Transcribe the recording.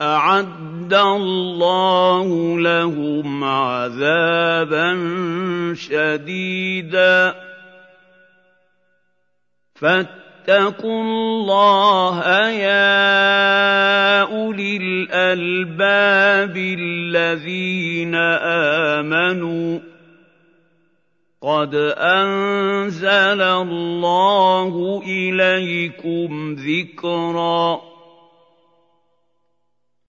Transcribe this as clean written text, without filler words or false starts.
أَعَدَّ اللَّهُ لَهُمْ عَذَابًا شَدِيدًا ۖ فَاتَّقُوا اللَّهَ يَا أُولِي الْأَلْبَابِ الَّذِينَ آمَنُوا ۚ قَدْ أَنزَلَ اللَّهُ إِلَيْكُمْ ذِكْرًا